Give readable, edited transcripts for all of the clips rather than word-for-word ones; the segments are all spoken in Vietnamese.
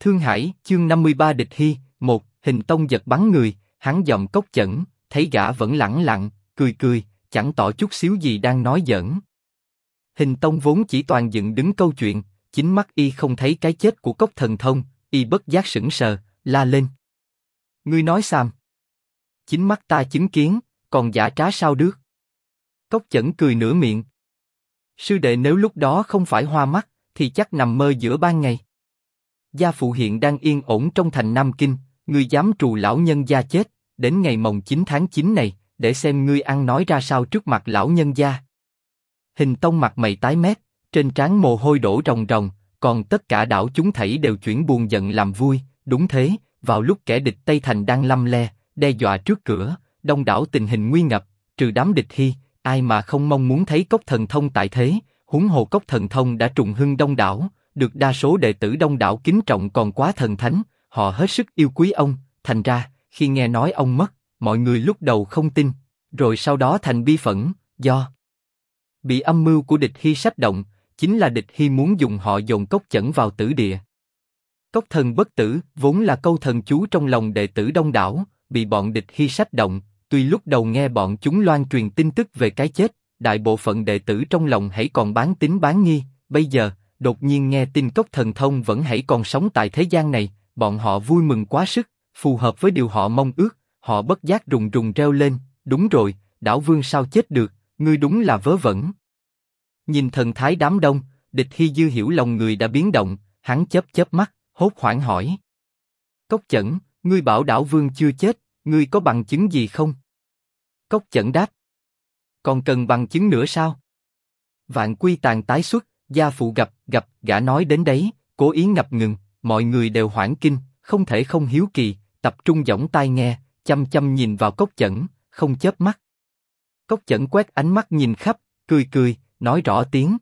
Thương Hải, chương 53 Địch Hy, 1, Hình Tông giật bắn người, hắn giọng Cốc Chẩn, thấy gã vẫn lẳng lặng, cười cười, chẳng tỏ chút xíu gì đang nói giỡn. Hình Tông vốn chỉ toàn dựng đứng câu chuyện, chính mắt y không thấy cái chết của Cốc Thần Thông, y bất giác sững sờ, la lên. Ngươi nói xàm. Chính mắt ta chứng kiến, còn giả trá sao được? Cốc Chẩn cười nửa miệng. Sư đệ nếu lúc đó không phải hoa mắt, thì chắc nằm mơ giữa ban ngày. Gia phụ hiện đang yên ổn trong thành Nam Kinh, ngươi dám trù lão nhân gia chết, đến ngày mồng 9 tháng 9 này, để xem ngươi ăn nói ra sao trước mặt lão nhân gia. Hình Tông mặt mày tái mét, trên trán mồ hôi đổ ròng ròng, còn tất cả đảo chúng thảy đều chuyển buồn giận làm vui. Đúng thế, vào lúc kẻ địch Tây Thành đang lăm le, đe dọa trước cửa, đông đảo tình hình nguy ngập, trừ đám địch Hy, ai mà không mong muốn thấy Cốc Thần Thông tại thế, huống hồ Cốc Thần Thông đã trùng hưng đông đảo, được đa số đệ tử đông đảo kính trọng còn quá thần thánh, họ hết sức yêu quý ông, thành ra, khi nghe nói ông mất, mọi người lúc đầu không tin, rồi sau đó thành bi phẫn, do bị âm mưu của địch Hy sách động, chính là địch Hy muốn dùng họ dồn Cốc Chẩn vào tử địa. Cốc thần bất tử, vốn là câu thần chú trong lòng đệ tử đông đảo, bị bọn địch Hy sách động, tuy lúc đầu nghe bọn chúng loan truyền tin tức về cái chết, đại bộ phận đệ tử trong lòng hãy còn bán tín bán nghi, bây giờ, đột nhiên nghe tin Cốc Thần Thông vẫn hãy còn sống tại thế gian này, bọn họ vui mừng quá sức, phù hợp với điều họ mong ước, họ bất giác rùng rùng reo lên, đúng rồi, Đảo Vương sao chết được, ngươi đúng là vớ vẩn. Nhìn thần thái đám đông, địch Hy dư hiểu lòng người đã biến động, hắn chớp chớp mắt, hốt hoảng hỏi. Cốc Chẩn, ngươi bảo Đảo Vương chưa chết, ngươi có bằng chứng gì không? Cốc Chẩn đáp. Còn cần bằng chứng nữa sao? Vạn Quy Tàn tái xuất, gia phụ gặp, gã nói đến đấy, cố ý ngập ngừng, mọi người đều hoảng kinh, không thể không hiếu kỳ, tập trung giỏng tai nghe, chăm chăm nhìn vào Cốc Chẩn, không chớp mắt. Cốc Chẩn quét ánh mắt nhìn khắp, cười, nói rõ tiếng.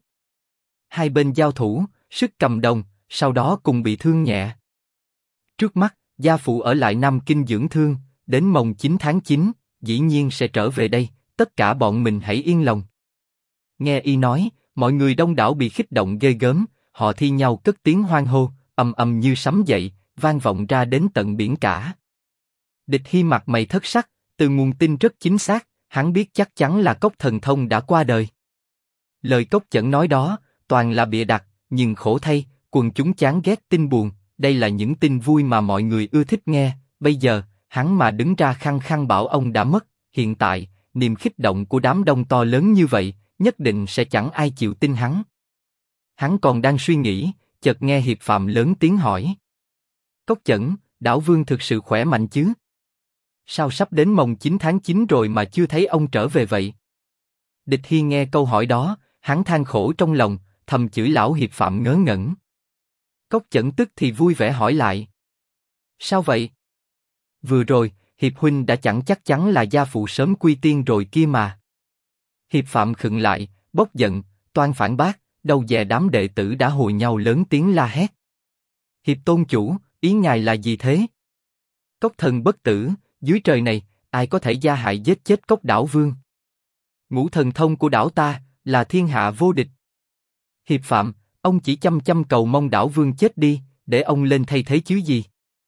Hai bên giao thủ, sức cầm đồng, sau đó cùng bị thương nhẹ. Trước mắt, gia phụ ở lại Nam Kinh dưỡng thương, đến mồng 9 tháng 9, dĩ nhiên sẽ trở về đây, tất cả bọn mình hãy yên lòng. Nghe y nói, mọi người đông đảo bị khích động ghê gớm, họ thi nhau cất tiếng hoan hô, ầm ầm như sấm dậy, vang vọng ra đến tận biển cả. Địch Hy mặt mày thất sắc, từ nguồn tin rất chính xác, hắn biết chắc chắn là Cốc Thần Thông đã qua đời. Lời Cốc Chẩn nói đó, toàn là bịa đặt, nhưng khổ thay, quần chúng chán ghét tin buồn, đây là những tin vui mà mọi người ưa thích nghe, bây giờ, hắn mà đứng ra khăng khăng bảo ông đã mất, hiện tại, niềm khích động của đám đông to lớn như vậy, nhất định sẽ chẳng ai chịu tin hắn. Hắn còn đang suy nghĩ, chợt nghe Hiệp Phạm lớn tiếng hỏi. Cốc Chẩn, Đảo Vương thực sự khỏe mạnh chứ? Sao sắp đến mồng 9 tháng 9 rồi mà chưa thấy ông trở về vậy? Địch Hy nghe câu hỏi đó, hắn than khổ trong lòng, thầm chửi lão Hiệp Phạm ngớ ngẩn. Cốc Chẩn tức thì vui vẻ hỏi lại. Sao vậy? Vừa rồi, Hiệp huynh đã chẳng chắc chắn là gia phụ sớm quy tiên rồi kia mà. Hiệp Phạm khựng lại, bốc giận, toan phản bác, đâu dè đám đệ tử đã hùa nhau lớn tiếng la hét. Hiệp tôn chủ, ý ngài là gì thế? Cốc thần bất tử, dưới trời này, ai có thể gia hại giết chết Cốc Đảo Vương? Ngũ thần thông của đảo ta, là thiên hạ vô địch. Hiệp Phạm, ông chỉ chăm chăm cầu mong Đảo Vương chết đi, để ông lên thay thế chứ gì?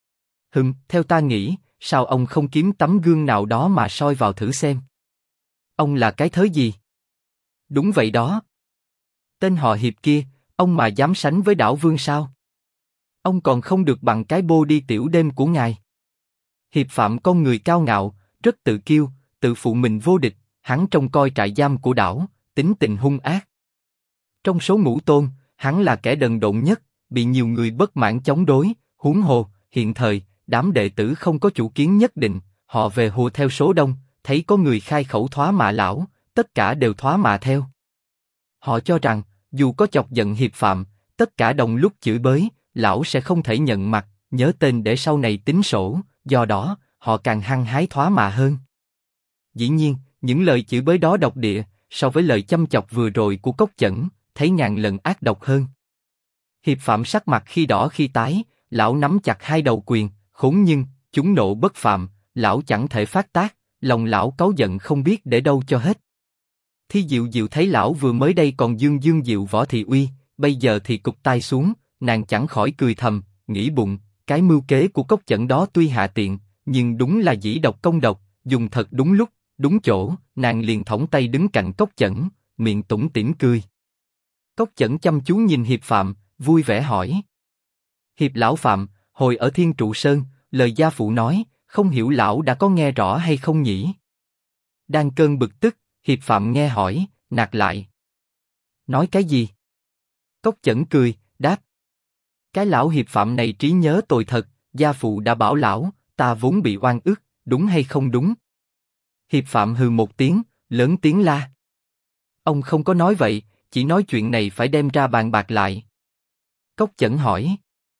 Theo ta nghĩ, sao ông không kiếm tấm gương nào đó mà soi vào thử xem? Ông là cái thớ gì? Đúng vậy đó. Tên họ Hiệp kia, ông mà dám sánh với Đảo Vương sao? Ông còn không được bằng cái bô đi tiểu đêm của ngài. Hiệp Phạm con người cao ngạo, rất tự kiêu, tự phụ mình vô địch, hắn trông coi trại giam của đảo, tính tình hung ác. Trong số ngũ tôn, hắn là kẻ đần độn nhất, bị nhiều người bất mãn chống đối, huống hồ, hiện thời, đám đệ tử không có chủ kiến nhất định, họ về hùa theo số đông, thấy có người khai khẩu thoá mạ lão, tất cả đều thoá mạ theo. Họ cho rằng, dù có chọc giận Hiệp Phạm, tất cả đồng lúc chửi bới, lão sẽ không thể nhận mặt, nhớ tên để sau này tính sổ, do đó, họ càng hăng hái thoá mạ hơn. Dĩ nhiên, những lời chửi bới đó độc địa, so với lời châm chọc vừa rồi của Cốc Chẩn, thấy ngàn lần ác độc hơn. Hiệp Phạm sắc mặt khi đỏ khi tái, lão nắm chặt hai đầu quyền, khốn nhưng, chúng nộ bất phạm, lão chẳng thể phát tác, lòng lão cáu giận không biết để đâu cho hết. Thi Diệu Diệu thấy lão vừa mới đây còn dương dương diệu võ thị uy, bây giờ thì cụp tai xuống, nàng chẳng khỏi cười thầm, nghĩ bụng, cái mưu kế của Cốc Chẩn đó tuy hạ tiện, nhưng đúng là dĩ độc công độc, dùng thật đúng lúc, đúng chỗ, nàng liền thõng tay đứng cạnh Cốc Chẩn, miệng tủm tỉm cười. Cốc Chẩn chăm chú nhìn Hiệp Phạm, vui vẻ hỏi. Hiệp lão Phạm, hồi ở Thiên Trụ Sơn, lời gia phụ nói, không hiểu lão đã có nghe rõ hay không nhỉ? Đang cơn bực tức, Hiệp Phạm nghe hỏi, nạt lại. Nói cái gì? Cốc Chẩn cười, đáp. Cái lão Hiệp Phạm này trí nhớ tồi thật, gia phụ đã bảo lão, ta vốn bị oan ức, đúng hay không đúng? Hiệp Phạm hừ một tiếng, lớn tiếng la. Ông không có nói vậy, chỉ nói chuyện này phải đem ra bàn bạc lại. Cốc Chẩn hỏi.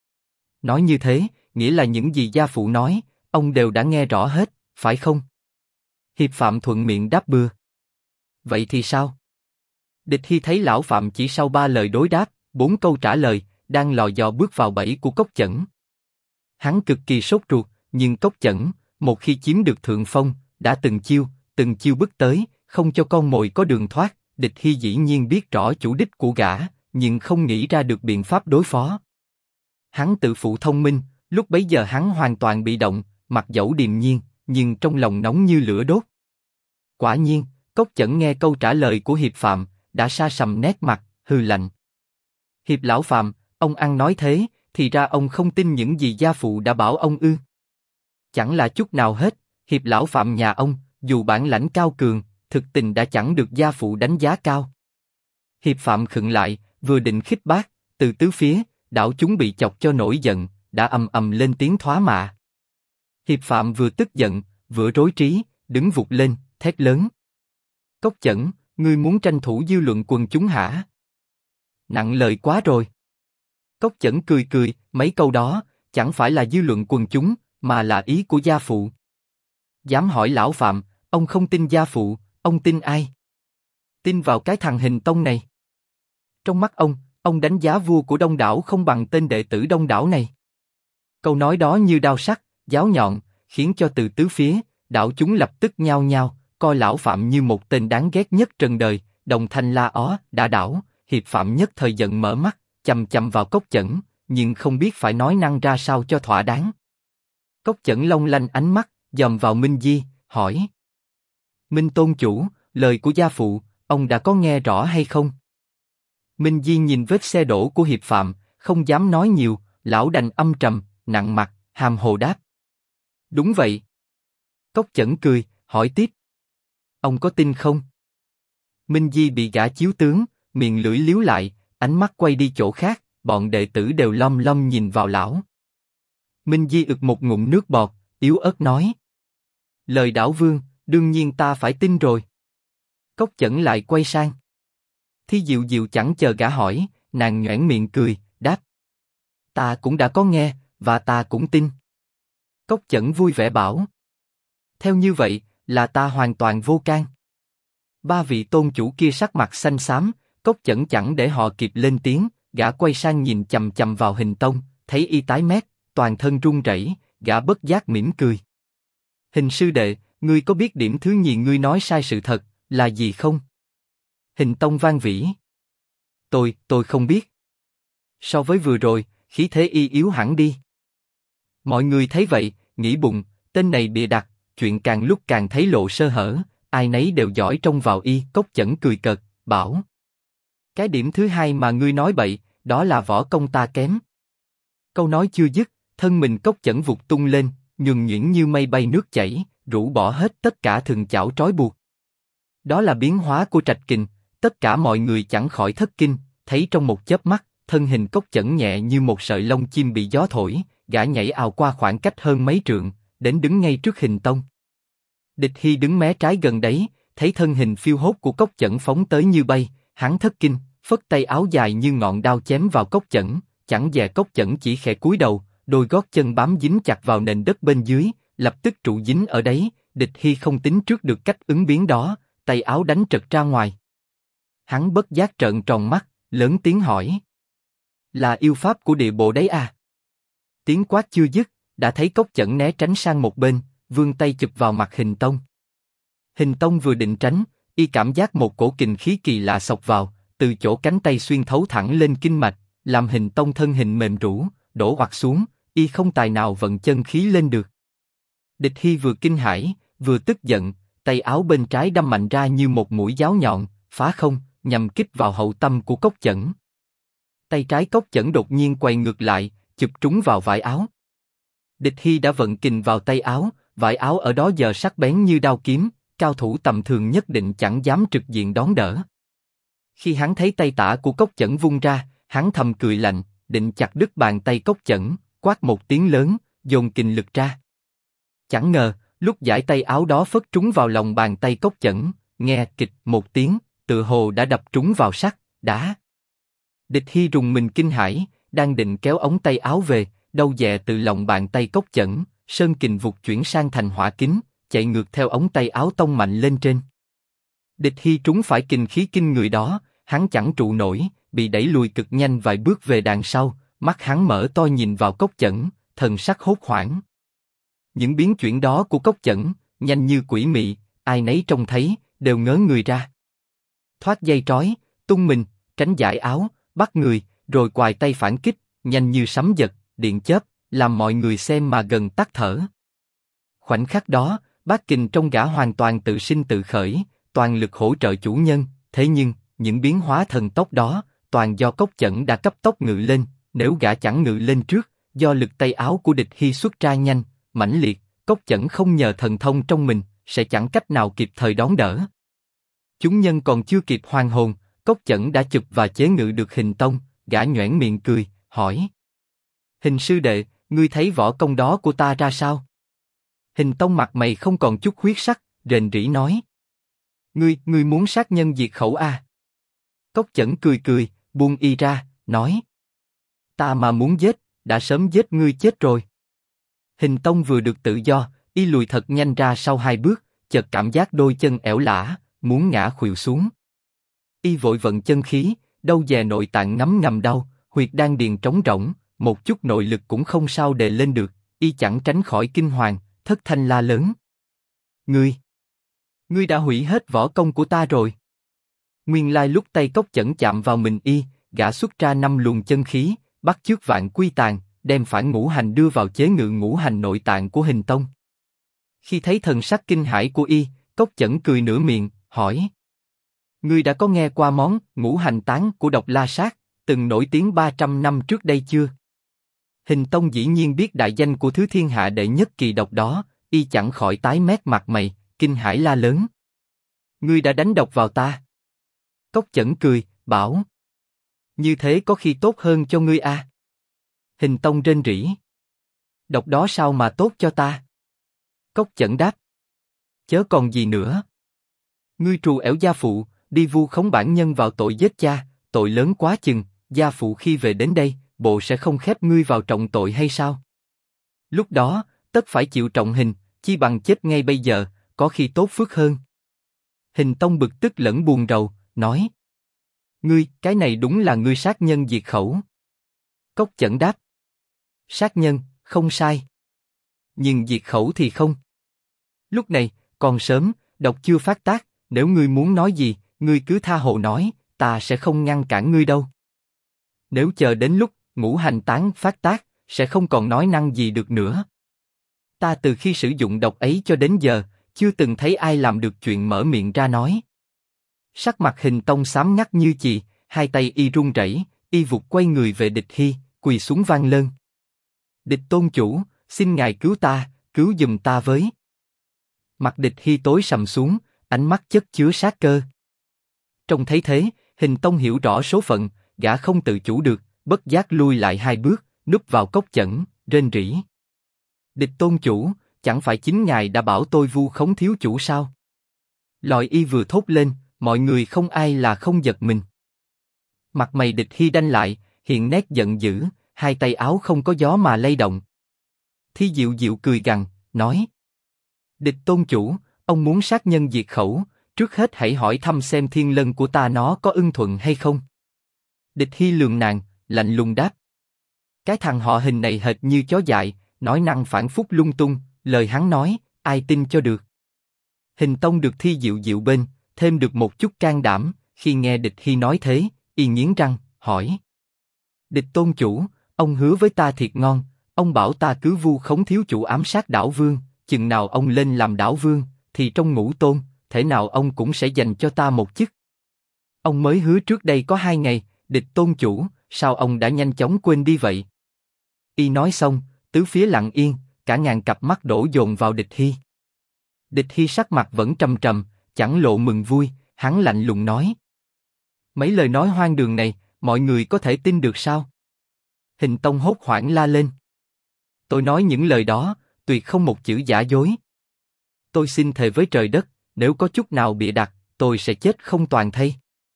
Nói như thế, nghĩa là những gì gia phụ nói, ông đều đã nghe rõ hết, phải không? Hiệp Phạm thuận miệng đáp bừa. Vậy thì sao? Địch Hy thấy lão Phạm chỉ sau 3 lời đối đáp, 4 câu trả lời, đang lò dò bước vào bẫy của Cốc Chẩn. Hắn cực kỳ sốt ruột, nhưng Cốc Chẩn, một khi chiếm được thượng phong, đã từng chiêu bước tới, không cho con mồi có đường thoát. Địch Hy dĩ nhiên biết rõ chủ đích của gã, nhưng không nghĩ ra được biện pháp đối phó. Hắn tự phụ thông minh, lúc bấy giờ hắn hoàn toàn bị động, mặc dẫu điềm nhiên, nhưng trong lòng nóng như lửa đốt. Quả nhiên, Cốc Chẩn nghe câu trả lời của Hiệp Phạm, đã sa sầm nét mặt, hừ lạnh. Hiệp lão Phạm, ông ăn nói thế, thì ra ông không tin những gì gia phụ đã bảo ông ư? Chẳng là chút nào hết, Hiệp lão Phạm nhà ông, dù bản lãnh cao cường, thực tình đã chẳng được gia phụ đánh giá cao. Hiệp Phạm khựng lại, vừa định khích bác, từ tứ phía, đảo chúng bị chọc cho nổi giận, đã ầm ầm lên tiếng thoá mạ. Hiệp Phạm vừa tức giận, vừa rối trí, đứng vụt lên, thét lớn. Cốc Chẩn, ngươi muốn tranh thủ dư luận quần chúng hả? Nặng lời quá rồi. Cốc Chẩn cười cười, mấy câu đó, chẳng phải là dư luận quần chúng, mà là ý của gia phụ. Dám hỏi lão Phạm, ông không tin gia phụ, ông tin ai? Tin vào cái thằng Hình Tông này. Trong mắt ông đánh giá vua của Đông Đảo không bằng tên đệ tử Đông Đảo này. Câu nói đó như đao sắc, giáo nhọn, khiến cho từ tứ phía, đảo chúng lập tức nhao nhao, coi lão Phạm như một tên đáng ghét nhất trần đời, đồng thanh la ó, đã đảo. Hiệp Phạm nhất thời giận mở mắt, chằm chằm vào Cốc Chẩn, nhưng không biết phải nói năng ra sao cho thỏa đáng. Cốc Chẩn long lanh ánh mắt, dòm vào Minh Di, hỏi. Minh tôn chủ, lời của gia phụ, ông đã có nghe rõ hay không? Minh Di nhìn vết xe đổ của Hiệp Phạm, không dám nói nhiều, lão đành âm trầm, nặng mặt, hàm hồ đáp. Đúng vậy. Cốc Chẩn cười, hỏi tiếp. Ông có tin không? Minh Di bị gã chiếu tướng, miệng lưỡi liếu lại, ánh mắt quay đi chỗ khác, bọn đệ tử đều lom lom nhìn vào lão. Minh Di ực một ngụm nước bọt, yếu ớt nói. Lời đảo vương, đương nhiên ta phải tin rồi. Cốc Chẩn lại quay sang. Thi Diệu Diệu chẳng chờ gã hỏi, nàng nhoẻn miệng cười, đáp. Ta cũng đã có nghe, và ta cũng tin. Cốc Chẩn vui vẻ bảo. Theo như vậy, là ta hoàn toàn vô can. Ba vị tôn chủ kia sắc mặt xanh xám, Cốc Chẩn chẳng để họ kịp lên tiếng, gã quay sang nhìn chằm chằm vào Hình Tông, thấy y tái mét, toàn thân run rẩy, gã bất giác mỉm cười. Hình sư đệ, ngươi có biết điểm thứ nhì ngươi nói sai sự thật là gì không? Hình Tông van vỉ. Tôi không biết. So với vừa rồi, khí thế y yếu hẳn đi. Mọi người thấy vậy, nghĩ bụng, tên này bịa đặt, chuyện càng lúc càng thấy lộ sơ hở, ai nấy đều giỏi trông vào y. Cốc Chẩn cười cợt, bảo. Cái điểm thứ hai mà ngươi nói bậy, đó là võ công ta kém. Câu nói chưa dứt, thân mình Cốc Chẩn vụt tung lên, nhuần nhuyễn như mây bay nước chảy, rũ bỏ hết tất cả thừng chảo trói buộc. Đó là biến hóa của trạch kình, tất cả mọi người chẳng khỏi thất kinh, thấy trong một chớp mắt, thân hình Cốc Chẩn nhẹ như một sợi lông chim bị gió thổi, gã nhảy ào qua khoảng cách hơn mấy trượng, đến đứng ngay trước Hình Tông. Địch Hy đứng mé trái gần đấy, thấy thân hình phiêu hốt của Cốc Chẩn phóng tới như bay, hắn thất kinh, phất tay áo dài như ngọn đao chém vào Cốc Chẩn, chẳng dè Cốc Chẩn chỉ khẽ cúi đầu, đôi gót chân bám dính chặt vào nền đất bên dưới, lập tức trụ dính ở đấy. Địch Hy không tính trước được cách ứng biến đó, tay áo đánh trật ra ngoài. Hắn bất giác trợn tròn mắt, lớn tiếng hỏi. Là yêu pháp của địa bộ đấy à? Tiếng quát chưa dứt, đã thấy Cốc Chẩn né tránh sang một bên, vươn tay chụp vào mặt Hình Tông. Hình Tông vừa định tránh, y cảm giác một cổ kình khí kỳ lạ xộc vào, từ chỗ cánh tay xuyên thấu thẳng lên kinh mạch, làm Hình Tông thân hình mềm rũ, đổ hoặc xuống, y không tài nào vận chân khí lên được. Địch Hy vừa kinh hãi, vừa tức giận, tay áo bên trái đâm mạnh ra như một mũi giáo nhọn, phá không, nhằm kích vào hậu tâm của Cốc Chẩn. Tay trái Cốc Chẩn đột nhiên quay ngược lại, chụp trúng vào vải áo. Địch Hy đã vận kình vào tay áo, vải áo ở đó giờ sắc bén như đao kiếm, cao thủ tầm thường nhất định chẳng dám trực diện đón đỡ. Khi hắn thấy tay tả của Cốc Chẩn vung ra, hắn thầm cười lạnh, định chặt đứt bàn tay Cốc Chẩn, quát một tiếng lớn, dồn kình lực ra. Chẳng ngờ, lúc giải tay áo đó phất trúng vào lòng bàn tay Cốc Chẩn, nghe kịch một tiếng, tựa hồ đã đập trúng vào sắt, đá. Địch Hy rùng mình kinh hãi, đang định kéo ống tay áo về, đâu dè từ lòng bàn tay Cốc Chẩn, sơn kình vụt chuyển sang thành hỏa kính, chạy ngược theo ống tay áo tông mạnh lên trên. Địch Hy trúng phải kình khí kinh người đó, hắn chẳng trụ nổi, bị đẩy lùi cực nhanh vài bước về đằng sau, mắt hắn mở to nhìn vào Cốc Chẩn, thần sắc hốt hoảng. Những biến chuyển đó của Cốc Chẩn, nhanh như quỷ mị, ai nấy trông thấy, đều ngớ người ra. Thoát dây trói, tung mình, tránh giải áo, bắt người, rồi quài tay phản kích, nhanh như sấm giật, điện chớp, làm mọi người xem mà gần tắt thở. Khoảnh khắc đó, bát kình trong gã hoàn toàn tự sinh tự khởi, toàn lực hỗ trợ chủ nhân, thế nhưng, những biến hóa thần tốc đó, toàn do Cốc Chẩn đã cấp tốc ngự lên, nếu gã chẳng ngự lên trước, do lực tay áo của địch Hy xuất ra nhanh, mãnh liệt, Cốc Chẩn không nhờ thần thông trong mình, sẽ chẳng cách nào kịp thời đón đỡ. Chúng nhân còn chưa kịp hoàn hồn, Cốc Chẩn đã chụp và chế ngự được Hình Tông, gã nhoẻn miệng cười, hỏi: Hình sư đệ, ngươi thấy võ công đó của ta ra sao? Hình Tông mặt mày không còn chút huyết sắc, rền rĩ nói: Ngươi muốn sát nhân diệt khẩu à? Cốc Chẩn cười cười, buông y ra, nói: Ta mà muốn giết, đã sớm giết ngươi chết rồi. Hình Tông vừa được tự do, y lùi thật nhanh ra sau 2 bước, chợt cảm giác đôi chân ẻo lả, muốn ngã khuỵu xuống. Y vội vận chân khí, đâu dè nội tạng ngấm ngầm đau, huyệt đan điền trống rỗng, một chút nội lực cũng không sao đề lên được, y chẳng tránh khỏi kinh hoàng, thất thanh la lớn: Ngươi đã hủy hết võ công của ta rồi. Nguyên lai lúc tay Cốc Chẩn chạm vào mình y, gã xuất ra 5 luồng chân khí, bắt chước vạn quy tàn, đem phản ngũ hành đưa vào chế ngự ngũ hành nội tạng của Hình Tông. Khi thấy thần sắc kinh hãi của y, Cốc Chẩn cười nửa miệng, hỏi: Ngươi đã có nghe qua món ngũ hành tán của Độc La Sát, từng nổi tiếng 300 năm trước đây chưa? Hình Tông dĩ nhiên biết đại danh của thứ thiên hạ đệ nhất kỳ độc đó, y chẳng khỏi tái mét mặt mày, kinh hãi la lớn: Ngươi đã đánh độc vào ta? Cốc Chẩn cười, bảo: Như thế có khi tốt hơn cho ngươi à? Hình Tông rên rỉ: Độc đó sao mà tốt cho ta? Cốc Chẩn đáp: Chớ còn gì nữa. Ngươi trù ẻo gia phụ, đi vu khống bản nhân vào tội giết cha, tội lớn quá chừng, gia phụ khi về đến đây, bộ sẽ không khép ngươi vào trọng tội hay sao? Lúc đó, tất phải chịu trọng hình, chi bằng chết ngay bây giờ, có khi tốt phước hơn. Hình Tông bực tức lẫn buồn rầu, nói: Cái này đúng là ngươi sát nhân diệt khẩu. Cốc Chẩn đáp: Sát nhân, không sai. Nhưng diệt khẩu thì không. Lúc này, còn sớm, độc chưa phát tác, nếu ngươi muốn nói gì, ngươi cứ tha hồ nói, ta sẽ không ngăn cản ngươi đâu. Nếu chờ đến lúc ngũ hành tán phát tác, sẽ không còn nói năng gì được nữa. Ta từ khi sử dụng độc ấy cho đến giờ, chưa từng thấy ai làm được chuyện mở miệng ra nói. Sắc mặt Hình Tông xám ngắt như chì, hai tay y run rẩy, y vụt quay người về địch Hy, quỳ xuống van lơn: Địch tôn chủ, xin ngài cứu ta, cứu giùm ta với. Mặt địch Hy tối sầm xuống, ánh mắt chất chứa sát cơ. Trông thấy thế, Hình Tông hiểu rõ số phận, gã không tự chủ được, bất giác lui lại 2 bước, núp vào Cốc Chẩn, rên rỉ: Địch tôn chủ, chẳng phải chính ngài đã bảo tôi vu khống thiếu chủ sao? Lòi y vừa thốt lên, mọi người không ai là không giật mình. Mặt mày địch Hy đanh lại, hiện nét giận dữ, hai tay áo không có gió mà lay động. Thi Diệu Diệu cười gằn, nói: Địch tôn chủ, ông muốn sát nhân diệt khẩu, trước hết hãy hỏi thăm xem thiên lân của ta nó có ưng thuận hay không. Địch Hy lườm nàng, lạnh lùng đáp: Cái thằng họ Hình này hệt như chó dại, nói năng phản phúc lung tung, lời hắn nói, ai tin cho được. Hình Tông được Thi Diệu Diệu bên, thêm được một chút can đảm, khi nghe địch Hy nói thế, y nghiến răng, hỏi: Địch tôn chủ, Ông hứa với ta thiệt ngon, ông bảo ta cứ vu khống thiếu chủ ám sát đảo vương, chừng nào ông lên làm đảo vương, thì trong ngũ tôn, thể nào ông cũng sẽ dành cho ta một chức. Ông mới hứa trước đây có 2 ngày, địch tôn chủ, sao ông đã nhanh chóng quên đi vậy? Y nói xong, tứ phía lặng yên, cả ngàn cặp mắt đổ dồn vào Địch Hy. Địch Hy sắc mặt vẫn trầm trầm, chẳng lộ mừng vui, hắn lạnh lùng nói: mấy lời nói hoang đường này, mọi người có thể tin được sao? Hình Tông hốt hoảng la lên: tôi nói những lời đó, tuyệt không một chữ giả dối. Tôi xin thề với trời đất, nếu có chút nào bịa đặt, tôi sẽ chết không toàn thây.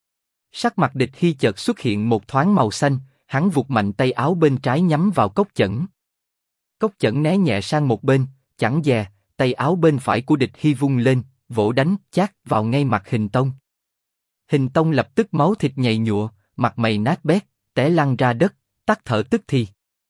Sắc mặt Địch Hy chợt xuất hiện một thoáng màu xanh, hắn vụt mạnh tay áo bên trái nhắm vào Cốc Chẩn. Cốc Chẩn né nhẹ sang một bên, chẳng dè, tay áo bên phải của Địch Hy vung lên, vỗ đánh chát vào ngay mặt Hình Tông. Hình Tông lập tức máu thịt nhầy nhụa, mặt mày nát bét, té lăn ra đất, tắt thở tức thì.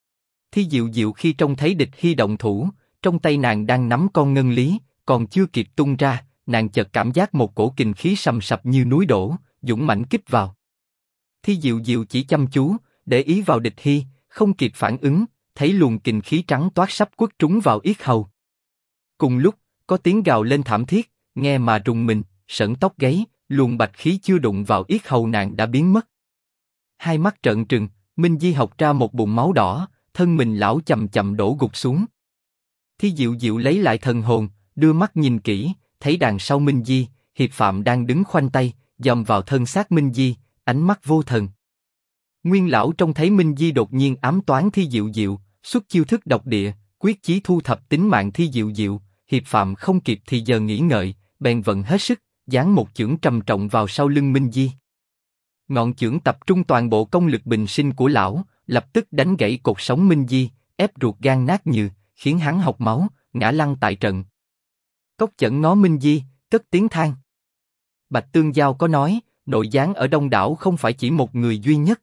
Thi Diệu Diệu khi trông thấy Địch Hy động thủ, trong tay nàng đang nắm con ngân lý, còn chưa kịp tung ra, nàng chợt cảm giác một cổ kình khí sầm sập như núi đổ, dũng mãnh kích vào. Thi Diệu Diệu chỉ chăm chú, để ý vào Địch Hy, không kịp phản ứng, thấy luồng kình khí trắng toát sắp quất trúng vào yết hầu. Cùng lúc, có tiếng gào lên thảm thiết, nghe mà rùng mình, sởn tóc gáy, luồng bạch khí chưa đụng vào yết hầu nàng đã biến mất. Hai mắt trợn trừng, Minh Di học ra một bụng máu đỏ, thân mình lão chậm chậm đổ gục xuống. Thi Diệu Diệu lấy lại thần hồn, đưa mắt nhìn kỹ, thấy đằng sau Minh Di, Hiệp Phạm đang đứng khoanh tay, dòm vào thân xác Minh Di, ánh mắt vô thần. Nguyên lão trông thấy Minh Di đột nhiên ám toán Thi Diệu Diệu, xuất chiêu thức độc địa, quyết chí thu thập tính mạng Thi Diệu Diệu. Hiệp Phạm không kịp thì giờ nghĩ ngợi, bèn vận hết sức, giáng một chưởng trầm trọng vào sau lưng Minh Di. Ngọn chưởng tập trung toàn bộ công lực bình sinh của lão, lập tức đánh gãy cột sống Minh Di, ép ruột gan nát nhừ, khiến hắn hộc máu, ngã lăn tại trận. Cốc Chẩn ngó Minh Di, cất tiếng than. Bạch Tương Giao có nói, nội gián ở Đông Đảo không phải chỉ một người duy nhất.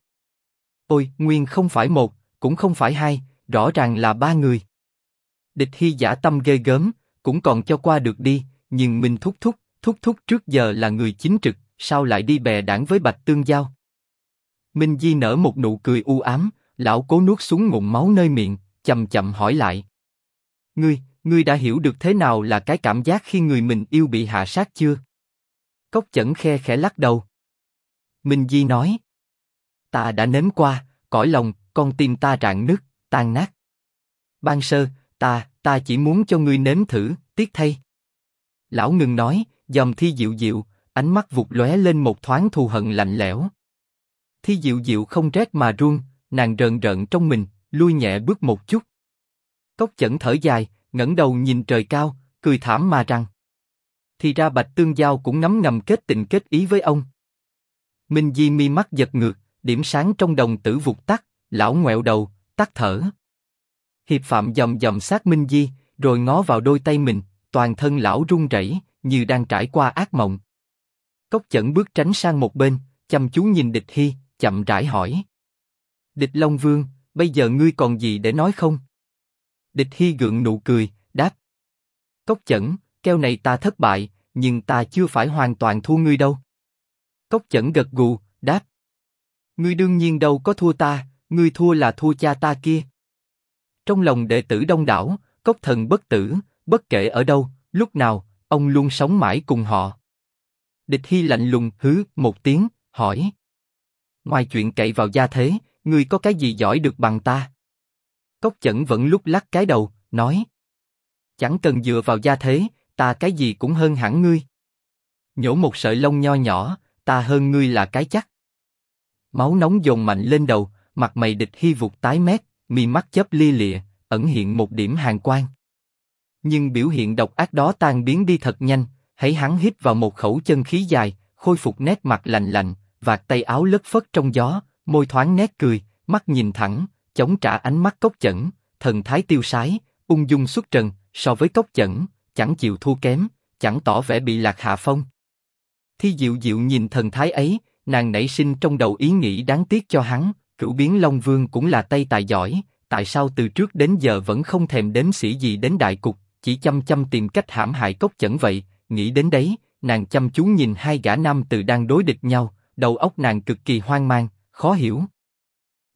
Ôi, nguyên không phải một, cũng không phải hai, rõ ràng là 3 người. Địch Hy giả tâm ghê gớm, cũng còn cho qua được đi, nhưng Minh thúc thúc trước giờ là người chính trực, sao lại đi bè đảng với Bạch Tương Giao? Minh Di nở một nụ cười u ám, lão cố nuốt xuống ngụm máu nơi miệng, chậm chậm hỏi lại: Ngươi đã hiểu được thế nào là cái cảm giác khi người mình yêu bị hạ sát chưa? Cốc Chẩn khe khẽ lắc đầu. Minh Di nói: ta đã nếm qua, cõi lòng, con tim ta rạn nứt, tan nát. Ban sơ, ta chỉ muốn cho ngươi nếm thử, tiếc thay. Lão ngừng nói, dòm Thi Diệu Diệu, ánh mắt vụt lóe lên một thoáng thù hận lạnh lẽo. Thi Diệu Diệu không rét mà run, nàng rợn rợn trong mình, lui nhẹ bước một chút. Cốc Chẩn thở dài, ngẩng đầu nhìn trời cao, cười thảm mà rằng: thì ra Bạch Tương Giao cũng ngấm ngầm kết tình kết ý với ông. Minh Di mi mắt giật ngược, điểm sáng trong đồng tử vụt tắt, lão ngoẹo đầu, tắt thở. Hiệp Phạm dòm dòm sát Minh Di, rồi ngó vào đôi tay mình, toàn thân lão run rẩy, như đang trải qua ác mộng. Cốc Chẩn bước tránh sang một bên, chăm chú nhìn Địch Hy, chậm rãi hỏi: Địch Long Vương, bây giờ ngươi còn gì để nói không? Địch Hy gượng nụ cười, đáp: Cốc Chẩn, keo này ta thất bại, nhưng ta chưa phải hoàn toàn thua ngươi đâu. Cốc Chẩn gật gù, đáp: ngươi đương nhiên đâu có thua ta, ngươi thua là thua cha ta kia. Trong lòng đệ tử đông đảo, Cốc Thần bất tử, bất kể ở đâu, lúc nào, ông luôn sống mãi cùng họ. Địch Hy lạnh lùng hứ một tiếng, hỏi: ngoài chuyện cậy vào gia thế, ngươi có cái gì giỏi được bằng ta? Cốc Chẩn vẫn lúc lắc cái đầu, nói: chẳng cần dựa vào gia thế, ta cái gì cũng hơn hẳn ngươi. Nhổ một sợi lông nho nhỏ, ta hơn ngươi là cái chắc. Máu nóng dồn mạnh lên đầu, mặt mày Địch Hy vụt tái mét, mi mắt chớp lia lịa, ẩn hiện một điểm hàn quang. Nhưng biểu hiện độc ác đó tan biến đi thật nhanh, hãy hắn hít vào một khẩu chân khí dài, khôi phục nét mặt lạnh lạnh, vạt tay áo lất phất trong gió, môi thoáng nét cười, mắt nhìn thẳng, chống trả ánh mắt Cốc Chẩn, thần thái tiêu sái, ung dung xuất trần, so với Cốc Chẩn, chẳng chịu thua kém, chẳng tỏ vẻ bị lạc hạ phong. Thi Diệu Diệu nhìn thần thái ấy, nàng nảy sinh trong đầu ý nghĩ đáng tiếc cho hắn, Cửu Biến Long Vương cũng là tay tài giỏi, tại sao từ trước đến giờ vẫn không thèm đếm xỉa gì đến đại cục, chỉ chăm chăm tìm cách hãm hại Cốc Chẩn vậy. Nghĩ đến đấy, nàng chăm chú nhìn hai gã nam tử đang đối địch nhau, đầu óc nàng cực kỳ hoang mang, khó hiểu.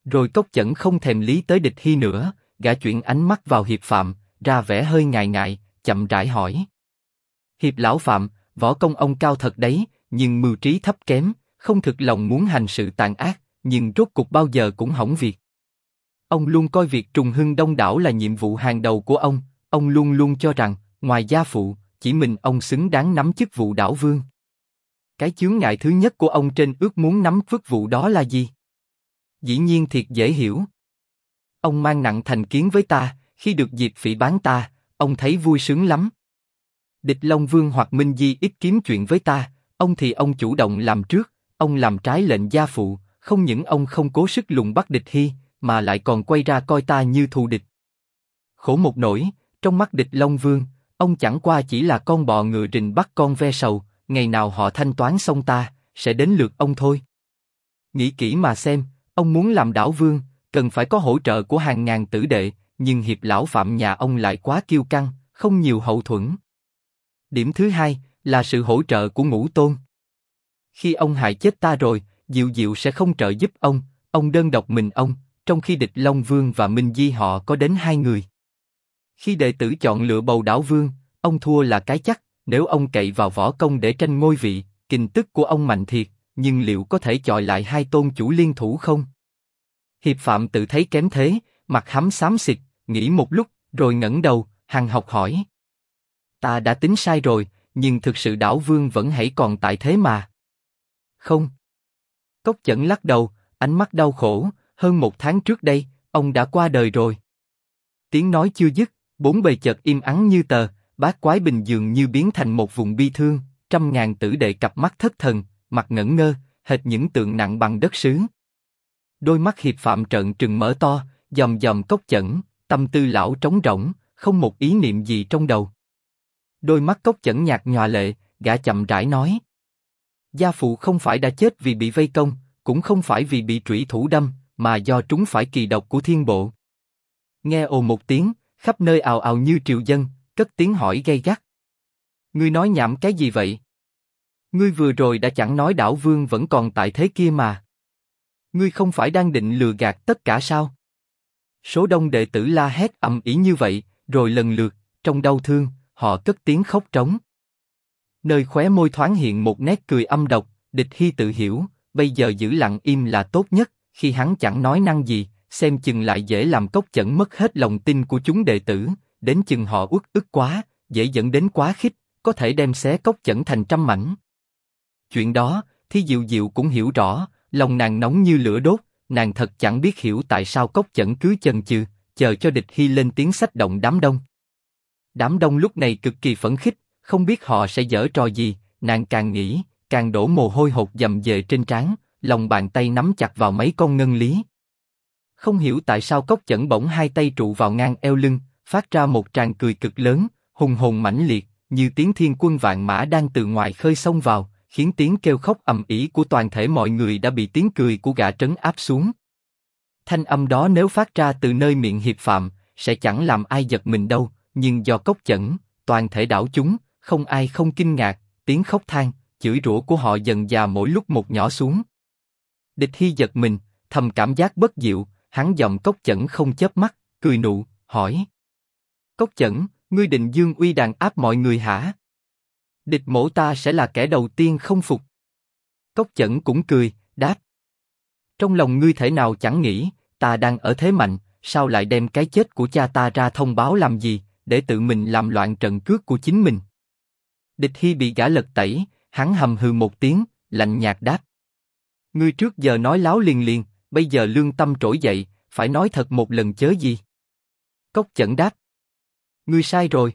Rồi Cốc Chẩn không thèm lý tới Địch Hy nữa, gã chuyển ánh mắt vào Hiệp Phạm, ra vẻ hơi ngại ngại, chậm rãi hỏi. Hiệp lão Phạm, võ công ông cao thật đấy, nhưng mưu trí thấp kém, không thực lòng muốn hành sự tàn ác, nhưng rốt cục bao giờ cũng hỏng việc. Ông luôn coi việc trùng hưng đông đảo là nhiệm vụ hàng đầu của ông luôn luôn cho rằng, ngoài gia phụ, chỉ mình ông xứng đáng nắm chức vụ đảo vương. Cái chướng ngại thứ nhất của ông trên ước muốn nắm chức vụ đó là gì? Dĩ nhiên thiệt dễ hiểu. Ông mang nặng thành kiến với ta, khi được dịp phỉ báng ta, ông thấy vui sướng lắm. Địch Long Vương hoặc Minh Di ít kiếm chuyện với ta, ông thì ông chủ động làm trước, ông làm trái lệnh gia phụ, không những ông không cố sức lùng bắt Địch Hy, mà lại còn quay ra coi ta như thù địch. Khổ một nỗi, trong mắt Địch Long Vương, ông chẳng qua chỉ là con bò ngựa rình bắt con ve sầu, ngày nào họ thanh toán xong ta, sẽ đến lượt ông thôi. Nghĩ kỹ mà xem, ông muốn làm đảo vương, cần phải có hỗ trợ của hàng ngàn tử đệ, nhưng Hiệp lão Phạm nhà ông lại quá kiêu căng, không nhiều hậu thuẫn. Điểm thứ hai là sự hỗ trợ của Ngũ Tôn. Khi ông hại chết ta rồi, Diệu Diệu sẽ không trợ giúp ông đơn độc mình ông, trong khi Địch Long Vương và Minh Di họ có đến 2 người. Khi đệ tử chọn lựa bầu đảo vương, ông thua là cái chắc, nếu ông cậy vào võ công để tranh ngôi vị, kình tức của ông mạnh thiệt, nhưng liệu có thể chọi lại 2 tôn chủ liên thủ không? Hiệp Phạm tự thấy kém thế, mặt hắm xám xịt, nghĩ một lúc, rồi ngẩng đầu, hằn học hỏi. Ta đã tính sai rồi, nhưng thực sự đảo vương vẫn hãy còn tại thế mà. Không. Cốc Chẩn lắc đầu, ánh mắt đau khổ, hơn 1 tháng trước đây, ông đã qua đời rồi. Tiếng nói chưa dứt, bốn bề chợt im ắng như tờ, Bát Quái Bình dường như biến thành một vùng bi thương, trăm ngàn tử đệ cặp mắt thất thần, mặt ngẩn ngơ, hệt những tượng nặng bằng đất sứ. Đôi mắt Hiệp Phạm trợn trừng mở to, dòm dòm Cốc Chẩn, tâm tư lão trống rỗng, không một ý niệm gì trong đầu. Đôi mắt Cốc Chẩn nhạt nhòa lệ, gã chậm rãi nói. Gia phụ không phải đã chết vì bị vây công, cũng không phải vì bị trủy thủ đâm, mà do trúng phải kỳ độc của thiên bộ. Nghe ồ một tiếng, khắp nơi ào ào như triều dân, cất tiếng hỏi gay gắt. Ngươi nói nhảm cái gì vậy? Ngươi vừa rồi đã chẳng nói đảo vương vẫn còn tại thế kia mà. Ngươi không phải đang định lừa gạt tất cả sao? Số đông đệ tử la hét ầm ĩ như vậy, rồi lần lượt, trong đau thương, họ cất tiếng khóc trống. Nơi khóe môi thoáng hiện một nét cười âm độc, Địch Hy tự hiểu, bây giờ giữ lặng im là tốt nhất, khi hắn chẳng nói năng gì, xem chừng lại dễ làm Cốc Chẩn mất hết lòng tin của chúng đệ tử, đến chừng họ uất ức quá, dễ dẫn đến quá khích, có thể đem xé Cốc Chẩn thành trăm mảnh. Chuyện đó, Thi Diệu Diệu cũng hiểu rõ, lòng nàng nóng như lửa đốt, nàng thật chẳng biết hiểu tại sao Cốc Chẩn cứ chần chừ, chờ cho Địch Hy lên tiếng xách động đám đông. Đám đông lúc này cực kỳ phấn khích, không biết họ sẽ giở trò gì, nàng càng nghĩ, càng đổ mồ hôi hột dầm dề trên trán, lòng bàn tay nắm chặt vào mấy con ngân lý. Không hiểu tại sao Cốc Chẩn bỗng hai tay trụ vào ngang eo lưng, phát ra một tràng cười cực lớn, hùng hồn mãnh liệt, như tiếng thiên quân vạn mã đang từ ngoài khơi xông vào, khiến tiếng kêu khóc ầm ĩ của toàn thể mọi người đã bị tiếng cười của gã trấn áp xuống. Thanh âm đó nếu phát ra từ nơi miệng Hiệp Phạm, sẽ chẳng làm ai giật mình đâu, nhưng do Cốc Chẩn, toàn thể đảo chúng, không ai không kinh ngạc, tiếng khóc than, chửi rủa của họ dần dà mỗi lúc một nhỏ xuống. Địch Hy giật mình, thầm cảm giác bất diệu, hắn giọng Cốc Chẩn không chớp mắt, cười nụ, hỏi. Cốc Chẩn, ngươi định dương uy đàn áp mọi người hả? Địch mổ ta sẽ là kẻ đầu tiên không phục. Cốc Chẩn cũng cười, đáp. Trong lòng ngươi thể nào chẳng nghĩ, ta đang ở thế mạnh, sao lại đem cái chết của cha ta ra thông báo làm gì, để tự mình làm loạn trận cước của chính mình. Địch Hy bị gã lật tẩy, hắn hầm hừ một tiếng, lạnh nhạt đáp. Ngươi trước giờ nói láo liền liền, bây giờ lương tâm trỗi dậy, phải nói thật một lần chớ gì. Cốc Chẩn đáp. Ngươi sai rồi.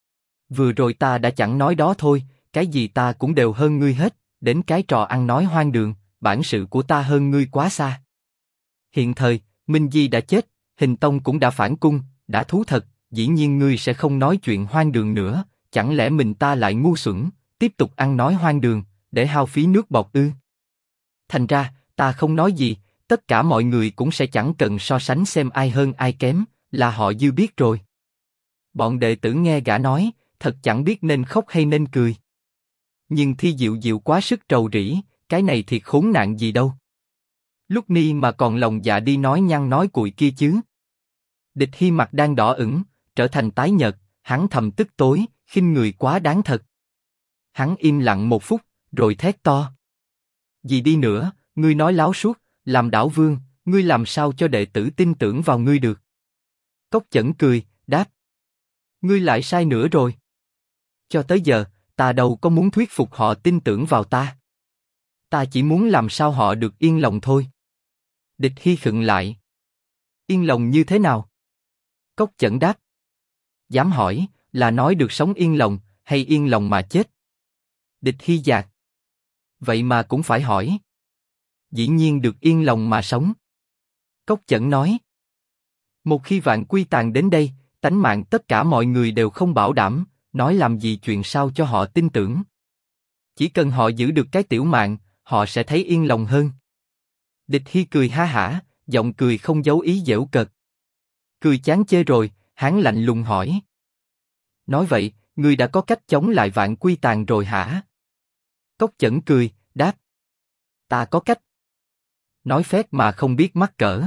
Vừa rồi ta đã chẳng nói đó thôi, cái gì ta cũng đều hơn ngươi hết, đến cái trò ăn nói hoang đường, bản sự của ta hơn ngươi quá xa. Hiện thời, Minh Di đã chết, Hình Tông cũng đã phản cung, đã thú thật, dĩ nhiên ngươi sẽ không nói chuyện hoang đường nữa, chẳng lẽ mình ta lại ngu xuẩn, tiếp tục ăn nói hoang đường, để hao phí nước bọt ư? Thành ra, ta không nói gì, tất cả mọi người cũng sẽ chẳng cần so sánh xem ai hơn ai kém, là họ dư biết rồi. Bọn đệ tử nghe gã nói, thật chẳng biết nên khóc hay nên cười. Nhưng Thi Diệu Diệu quá sức trầu rĩ, cái này thiệt khốn nạn gì đâu. Lúc ni mà còn lòng dạ đi nói nhăng nói cuội kia chứ. Địch Hy mặt đang đỏ ửng, trở thành tái nhợt, hắn thầm tức tối, khinh người quá đáng thật. Hắn im lặng một phút, rồi thét to. Gì đi nữa, ngươi nói láo suốt, làm đảo vương, ngươi làm sao cho đệ tử tin tưởng vào ngươi được? Cốc Chẩn cười, đáp. Ngươi lại sai nữa rồi. Cho tới giờ, ta đâu có muốn thuyết phục họ tin tưởng vào ta. Ta chỉ muốn làm sao họ được yên lòng thôi. Địch Hy khựng lại. Yên lòng như thế nào? Cốc Chẩn đáp. Dám hỏi, là nói được sống yên lòng, hay yên lòng mà chết? Địch Hy dạt. Vậy mà cũng phải hỏi. Dĩ nhiên được yên lòng mà sống. Cốc Chẩn nói. Một khi Vạn Quy Tàn đến đây, tánh mạng tất cả mọi người đều không bảo đảm, nói làm gì chuyện sao cho họ tin tưởng. Chỉ cần họ giữ được cái tiểu mạng, họ sẽ thấy yên lòng hơn. Địch Hy cười ha hả, giọng cười không giấu ý giễu cợt. Cười chán chê rồi, hắn lạnh lùng hỏi. Nói vậy, ngươi đã có cách chống lại Vạn Quy Tàn rồi hả? Cốc Chẩn cười, đáp. Ta có cách. Nói phét mà không biết mắc cỡ.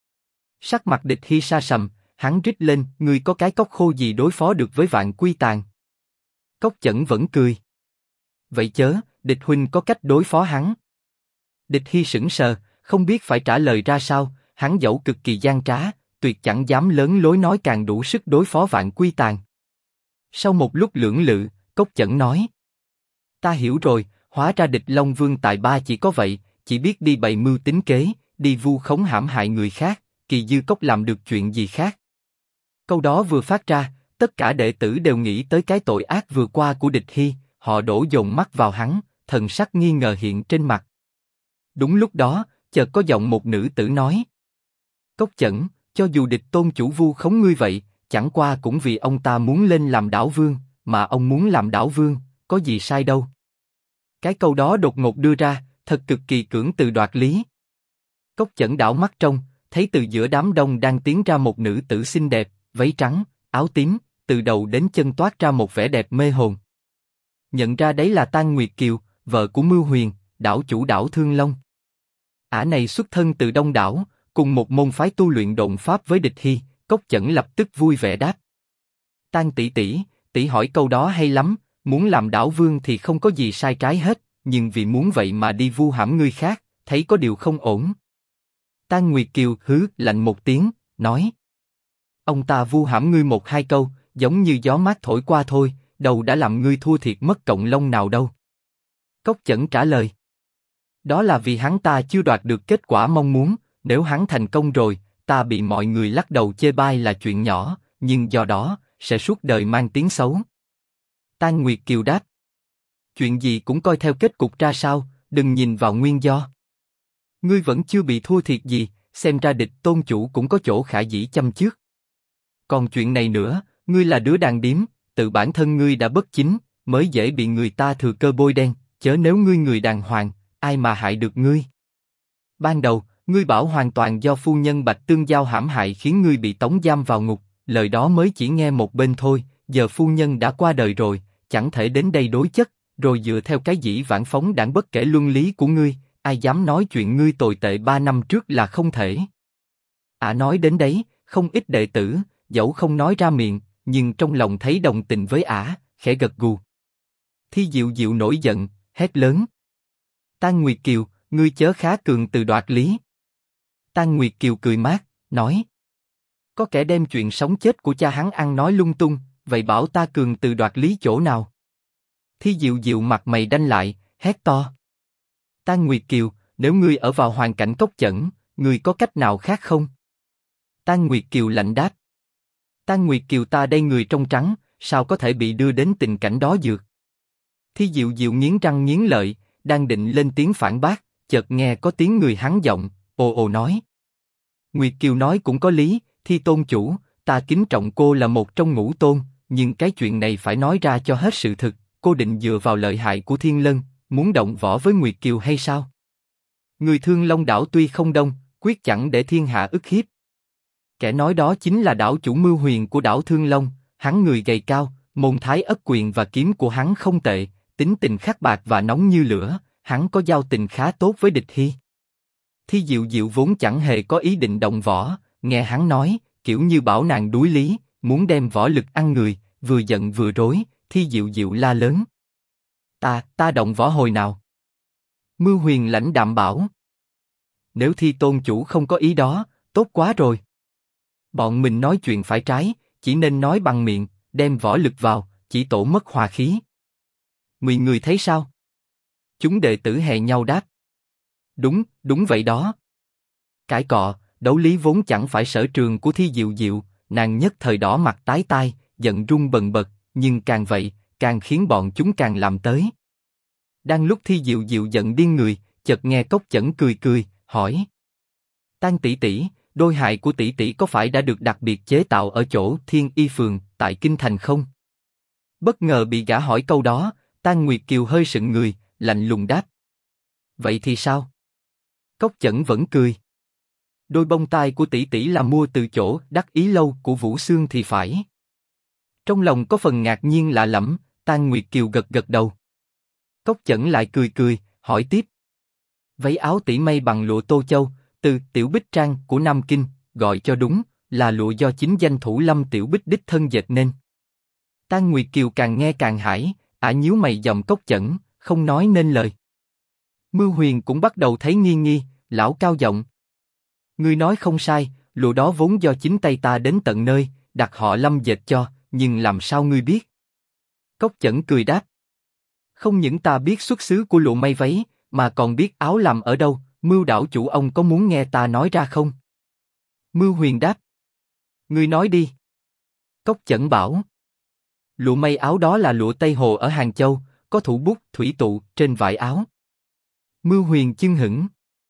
Sắc mặt Địch Hy sa sầm, hắn rít lên, ngươi có cái cốc khô gì đối phó được với Vạn Quy Tàn? Cốc Chẩn vẫn cười. Vậy chớ, Địch huynh có cách đối phó hắn. Địch Hy sững sờ, không biết phải trả lời ra sao, hắn dẫu cực kỳ gian trá, tuyệt chẳng dám lớn lối nói càng đủ sức đối phó Vạn Quy Tàn. Sau một lúc lưỡng lự, Cốc Chẩn nói. Ta hiểu rồi, hóa ra Địch Long Vương tài ba chỉ có vậy, chỉ biết đi bày mưu tính kế, đi vu khống hãm hại người khác, Kỳ Dư Cốc làm được chuyện gì khác. Câu đó vừa phát ra, tất cả đệ tử đều nghĩ tới cái tội ác vừa qua của Địch Hy, họ đổ dồn mắt vào hắn, thần sắc nghi ngờ hiện trên mặt. Đúng lúc đó, chợt có giọng một nữ tử nói. Cốc Chẩn, cho dù Địch tôn chủ vu khống ngươi vậy, chẳng qua cũng vì ông ta muốn lên làm đảo vương, mà ông muốn làm đảo vương, có gì sai đâu. Cái câu đó đột ngột đưa ra, thật cực kỳ cưỡng từ đoạt lý. Cốc Chẩn đảo mắt trông, thấy từ giữa đám đông đang tiến ra một nữ tử xinh đẹp, váy trắng, áo tím, từ đầu đến chân toát ra một vẻ đẹp mê hồn. Nhận ra đấy là Tang Nguyệt Kiều, vợ của Mưu Huyền, đảo chủ đảo Thương Long. Ả này xuất thân từ Đông đảo, cùng một môn phái tu luyện độn pháp với Địch Hy, Cốc Chẩn lập tức vui vẻ đáp. Tang tỷ tỷ, tỷ hỏi câu đó hay lắm, muốn làm đảo vương thì không có gì sai trái hết, nhưng vì muốn vậy mà đi vu hãm người khác, thấy có điều không ổn. Tang Nguyệt Kiều hứ lạnh một tiếng, nói. Ông ta vu hãm ngươi một hai câu, giống như gió mát thổi qua thôi, đâu đã làm ngươi thua thiệt mất cộng lông nào đâu. Cốc Chẩn trả lời. Đó là vì hắn ta chưa đoạt được kết quả mong muốn, nếu hắn thành công rồi, ta bị mọi người lắc đầu chê bai là chuyện nhỏ, nhưng do đó, sẽ suốt đời mang tiếng xấu. Tang Nguyệt Kiều đáp. Chuyện gì cũng coi theo kết cục ra sao, đừng nhìn vào nguyên do. Ngươi vẫn chưa bị thua thiệt gì, xem ra Địch tôn chủ cũng có chỗ khả dĩ châm chước. Còn chuyện này nữa, ngươi là đứa đàn điếm, tự bản thân ngươi đã bất chính, mới dễ bị người ta thừa cơ bôi đen, chớ nếu ngươi người đàng hoàng, ai mà hại được ngươi. Ban đầu, ngươi bảo hoàn toàn do phu nhân Bạch Tương Giao hãm hại khiến ngươi bị tống giam vào ngục, lời đó mới chỉ nghe một bên thôi, giờ phu nhân đã qua đời rồi, chẳng thể đến đây đối chất, rồi dựa theo cái dĩ vãng phóng đãng bất kể luân lý của ngươi, ai dám nói chuyện ngươi tồi tệ 3 năm trước là không thể. Ả nói đến đấy, không ít đệ tử, dẫu không nói ra miệng, nhưng trong lòng thấy đồng tình với Ả, khẽ gật gù. Thi Diệu Diệu nổi giận, hét lớn. Tang Nguyệt Kiều, ngươi chớ khá cường từ đoạt lý. Tang Nguyệt Kiều cười mát, nói. Có kẻ đem chuyện sống chết của cha hắn ăn nói lung tung, vậy bảo ta cường từ đoạt lý chỗ nào? Thi Diệu Diệu mặt mày đanh lại, hét to. Tang Nguyệt Kiều, nếu ngươi ở vào hoàn cảnh Cốc Chẩn, ngươi có cách nào khác không? Tang Nguyệt Kiều lạnh đáp. Tang Nguyệt Kiều ta đây người trong trắng, sao có thể bị đưa đến tình cảnh đó dược? Thi Diệu Diệu nghiến răng nghiến lợi, đang định lên tiếng phản bác, chợt nghe có tiếng người hắn giọng, ồ ồ nói. Nguyệt Kiều nói cũng có lý, Thi tôn chủ, ta kính trọng cô là một trong ngũ tôn, nhưng cái chuyện này phải nói ra cho hết sự thực, cô định dựa vào lợi hại của Thiên Lân, muốn động võ với Nguyệt Kiều hay sao? Người Thương Long đảo tuy không đông, quyết chẳng để thiên hạ ức hiếp. Kẻ nói đó chính là đảo chủ Mưu Huyền của đảo Thương Long, hắn người gầy cao, môn thái ất quyền và kiếm của hắn không tệ, tính tình khắc bạc và nóng như lửa, hắn có giao tình khá tốt với Địch Hy. Thi Diệu Diệu vốn chẳng hề có ý định động võ, nghe hắn nói, kiểu như bảo nàng đuối lý, muốn đem võ lực ăn người, vừa giận vừa rối, Thi Diệu Diệu la lớn. Ta động võ hồi nào? Mưu Huyền lãnh đạm bảo. Nếu Thi tôn chủ không có ý đó, tốt quá rồi. Bọn mình nói chuyện phải trái, chỉ nên nói bằng miệng, đem võ lực vào, chỉ tổ mất hòa khí. Mọi người thấy sao? Chúng đệ tử hè nhau đáp. Đúng vậy đó. Cãi cọ, đấu lý vốn chẳng phải sở trường của Thi Diệu Diệu, nàng nhất thời đỏ mặt tái tai, giận run bần bật, nhưng càng vậy, càng khiến bọn chúng càng làm tới. Đang lúc Thi Diệu Diệu giận điên người, chợt nghe Cốc Chẩn cười cười, hỏi: Tang tỷ tỷ, đôi hài của tỷ tỷ có phải đã được đặc biệt chế tạo ở chỗ Thiên Y Phường tại kinh thành không? Bất ngờ bị gã hỏi câu đó, Tang Nguyệt Kiều hơi sững người, lạnh lùng đáp: Vậy thì sao? Cốc Chẩn vẫn cười. Đôi bông tai của tỷ tỷ là mua từ chỗ Đắc Ý Lâu của Vũ Xương thì phải. Trong lòng có phần ngạc nhiên lạ lẫm, Tang Nguyệt Kiều gật gật đầu. Cốc Chẩn lại cười cười, hỏi tiếp: Váy áo tỷ may bằng lụa Tô Châu, từ Tiểu Bích Trang của Nam Kinh, gọi cho đúng, là lụa do chính danh thủ Lâm Tiểu Bích đích thân dệt nên. Tang Nguyệt Kiều càng nghe càng hãi, nhíu mày dòm Cốc Chẩn, không nói nên lời. Mưu Huyền cũng bắt đầu thấy nghi nghi, lão cao giọng: Ngươi nói không sai, lụa đó vốn do chính tay ta đến tận nơi, đặt họ Lâm dệt cho, nhưng làm sao ngươi biết? Cốc Chẩn cười đáp: Không những ta biết xuất xứ của lụa may váy, mà còn biết áo làm ở đâu. Mưu đảo chủ ông có muốn nghe ta nói ra không? Mưu Huyền đáp: Ngươi nói đi. Cốc Chẩn bảo: Lụa may áo đó là lụa Tây Hồ ở Hàng Châu, có thủ bút thủy tụ trên vải áo. Mưu Huyền chưng hửng: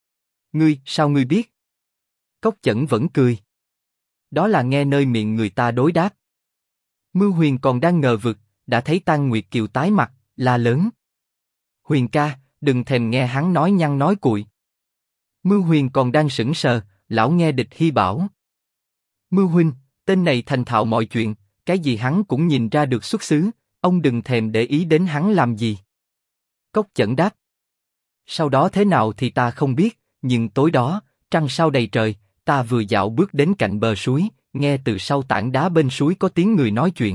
Sao ngươi biết? Cốc Chẩn vẫn cười: Đó là nghe nơi miệng người ta đối đáp. Mưu Huyền còn đang ngờ vực, đã thấy Tang Nguyệt Kiều tái mặt, la lớn: Huyền ca, đừng thèm nghe hắn nói nhăng nói cuội. Mưu Huyền còn đang sững sờ, lão nghe Địch Hy bảo: Mưu huynh, tên này thành thạo mọi chuyện, cái gì hắn cũng nhìn ra được xuất xứ, ông đừng thèm để ý đến hắn làm gì. Cốc Chẩn đáp: Sau đó thế nào thì ta không biết, nhưng tối đó, trăng sao đầy trời, ta vừa dạo bước đến cạnh bờ suối, nghe từ sau tảng đá bên suối có tiếng người nói chuyện.